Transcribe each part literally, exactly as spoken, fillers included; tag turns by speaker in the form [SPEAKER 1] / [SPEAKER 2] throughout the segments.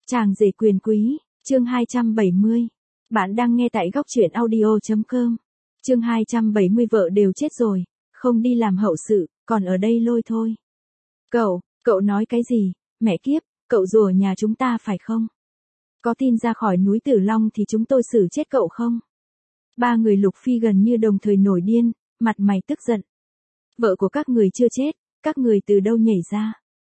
[SPEAKER 1] Chàng rể quyền quý, chương hai trăm bảy mươi. Bạn đang nghe tại góc truyện audio.com. Chương hai trăm bảy mươi vợ đều chết rồi, không đi làm hậu sự, còn ở đây lôi thôi. Cậu, cậu nói cái gì, mẹ kiếp, cậu rủa nhà chúng ta phải không? Có tin ra khỏi núi Tử Long thì chúng tôi xử chết cậu không? Ba người Lục Phi gần như đồng thời nổi điên, mặt mày tức giận. Vợ của các người chưa chết, các người từ đâu nhảy ra?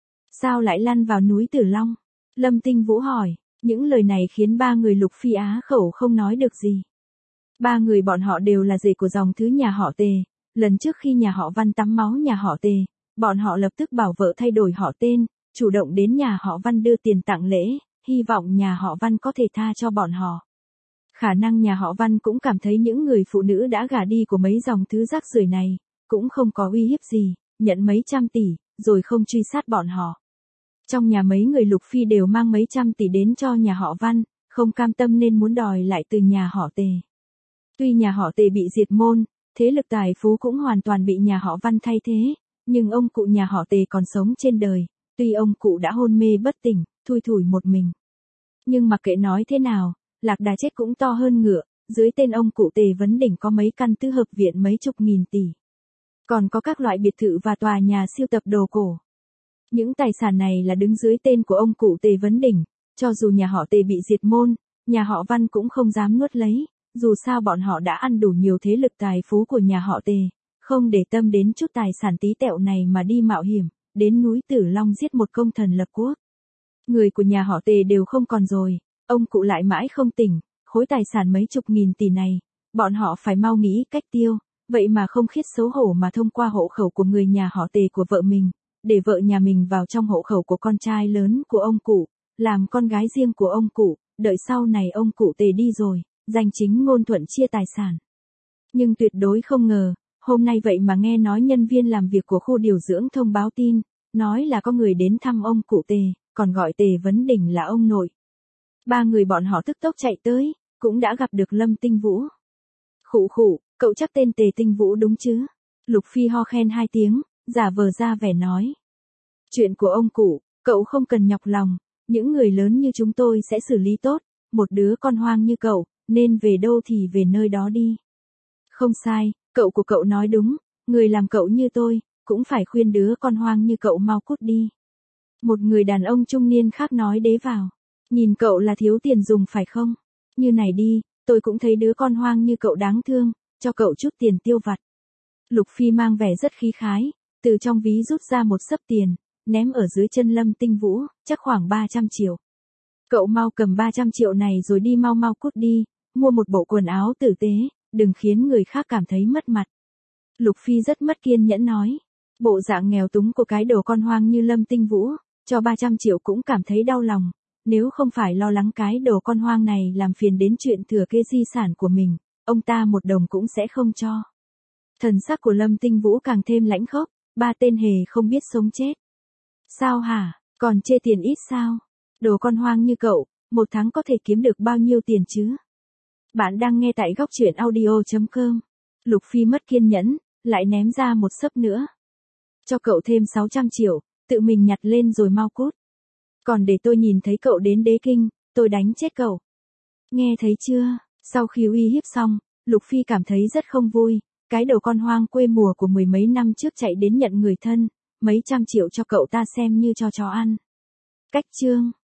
[SPEAKER 1] Sao lại lăn vào núi Tử Long? Lâm Tinh Vũ hỏi, những lời này khiến ba người Lục Phi á khẩu không nói được gì. Ba người bọn họ đều là rể của dòng thứ nhà họ Tề, lần trước khi nhà họ Văn tắm máu nhà họ Tề, bọn họ lập tức bảo vợ thay đổi họ tên, chủ động đến nhà họ Văn đưa tiền tặng lễ, hy vọng nhà họ Văn có thể tha cho bọn họ. Khả năng nhà họ Văn cũng cảm thấy những người phụ nữ đã gả đi của mấy dòng thứ rác rưởi này, cũng không có uy hiếp gì, nhận mấy trăm tỷ, rồi không truy sát bọn họ. Trong nhà mấy người Lục Phi đều mang mấy trăm tỷ đến cho nhà họ Văn, không cam tâm nên muốn đòi lại từ nhà họ Tề. Tuy nhà họ Tề bị diệt môn, thế lực tài phú cũng hoàn toàn bị nhà họ Văn thay thế, nhưng ông cụ nhà họ Tề còn sống trên đời, tuy ông cụ đã hôn mê bất tỉnh, thui thủi một mình. Nhưng mặc kệ nói thế nào, lạc đà chết cũng to hơn ngựa, dưới tên ông cụ Tề Vấn Đỉnh có mấy căn tứ hợp viện mấy chục nghìn tỷ. Còn có các loại biệt thự và tòa nhà siêu tập đồ cổ. Những tài sản này là đứng dưới tên của ông cụ Tề Vấn Đỉnh, cho dù nhà họ Tề bị diệt môn, nhà họ Văn cũng không dám nuốt lấy, dù sao bọn họ đã ăn đủ nhiều thế lực tài phú của nhà họ Tề, không để tâm đến chút tài sản tí tẹo này mà đi mạo hiểm, đến núi Tử Long giết một công thần lập quốc. Người của nhà họ Tề đều không còn rồi, ông cụ lại mãi không tỉnh, khối tài sản mấy chục nghìn tỷ này, bọn họ phải mau nghĩ cách tiêu, vậy mà không khiết xấu hổ mà thông qua hộ khẩu của người nhà họ Tề của vợ mình, để vợ nhà mình vào trong hộ khẩu của con trai lớn của ông cụ, làm con gái riêng của ông cụ, đợi sau này ông cụ Tề đi rồi, danh chính ngôn thuận chia tài sản. Nhưng tuyệt đối không ngờ, hôm nay vậy mà nghe nói nhân viên làm việc của khu điều dưỡng thông báo tin, nói là có người đến thăm ông cụ Tề, còn gọi Tề Vấn Đỉnh là ông nội. Ba người bọn họ tức tốc chạy tới, cũng đã gặp được Lâm Tinh Vũ. Khụ khụ, cậu chắc tên Tề Tinh Vũ đúng chứ? Lục Phi ho khen hai tiếng, giả vờ ra vẻ nói. Chuyện của ông cụ, cậu không cần nhọc lòng, những người lớn như chúng tôi sẽ xử lý tốt, một đứa con hoang như cậu, nên về đâu thì về nơi đó đi. Không sai, cậu của cậu nói đúng, người làm cậu như tôi, cũng phải khuyên đứa con hoang như cậu mau cút đi. Một người đàn ông trung niên khác nói đế vào. Nhìn cậu là thiếu tiền dùng phải không? Như này đi, tôi cũng thấy đứa con hoang như cậu đáng thương, cho cậu chút tiền tiêu vặt. Lục Phi mang vẻ rất khí khái, từ trong ví rút ra một xấp tiền, ném ở dưới chân Lâm Tinh Vũ, chắc khoảng ba trăm triệu. Cậu mau cầm ba trăm triệu này rồi đi mau mau cút đi, mua một bộ quần áo tử tế, đừng khiến người khác cảm thấy mất mặt. Lục Phi rất mất kiên nhẫn nói, bộ dạng nghèo túng của cái đồ con hoang như Lâm Tinh Vũ, cho ba trăm triệu cũng cảm thấy đau lòng, nếu không phải lo lắng cái đồ con hoang này làm phiền đến chuyện thừa kế di sản của mình, ông ta một đồng cũng sẽ không cho. Thần sắc của Lâm Tinh Vũ càng thêm lãnh khốc, ba tên hề không biết sống chết. Sao hả, còn chê tiền ít sao? Đồ con hoang như cậu, một tháng có thể kiếm được bao nhiêu tiền chứ? Bạn đang nghe tại góc truyện audio.com. Lục Phi mất kiên nhẫn, lại ném ra một xấp nữa. Cho cậu thêm sáu trăm triệu, tự mình nhặt lên rồi mau cút. Còn để tôi nhìn thấy cậu đến đế kinh, tôi đánh chết cậu. Nghe thấy chưa? Sau khi uy hiếp xong, Lục Phi cảm thấy rất không vui. Cái đồ con hoang quê mùa của mười mấy năm trước chạy đến nhận người thân, mấy trăm triệu cho cậu ta xem như cho chó ăn. Cách chương.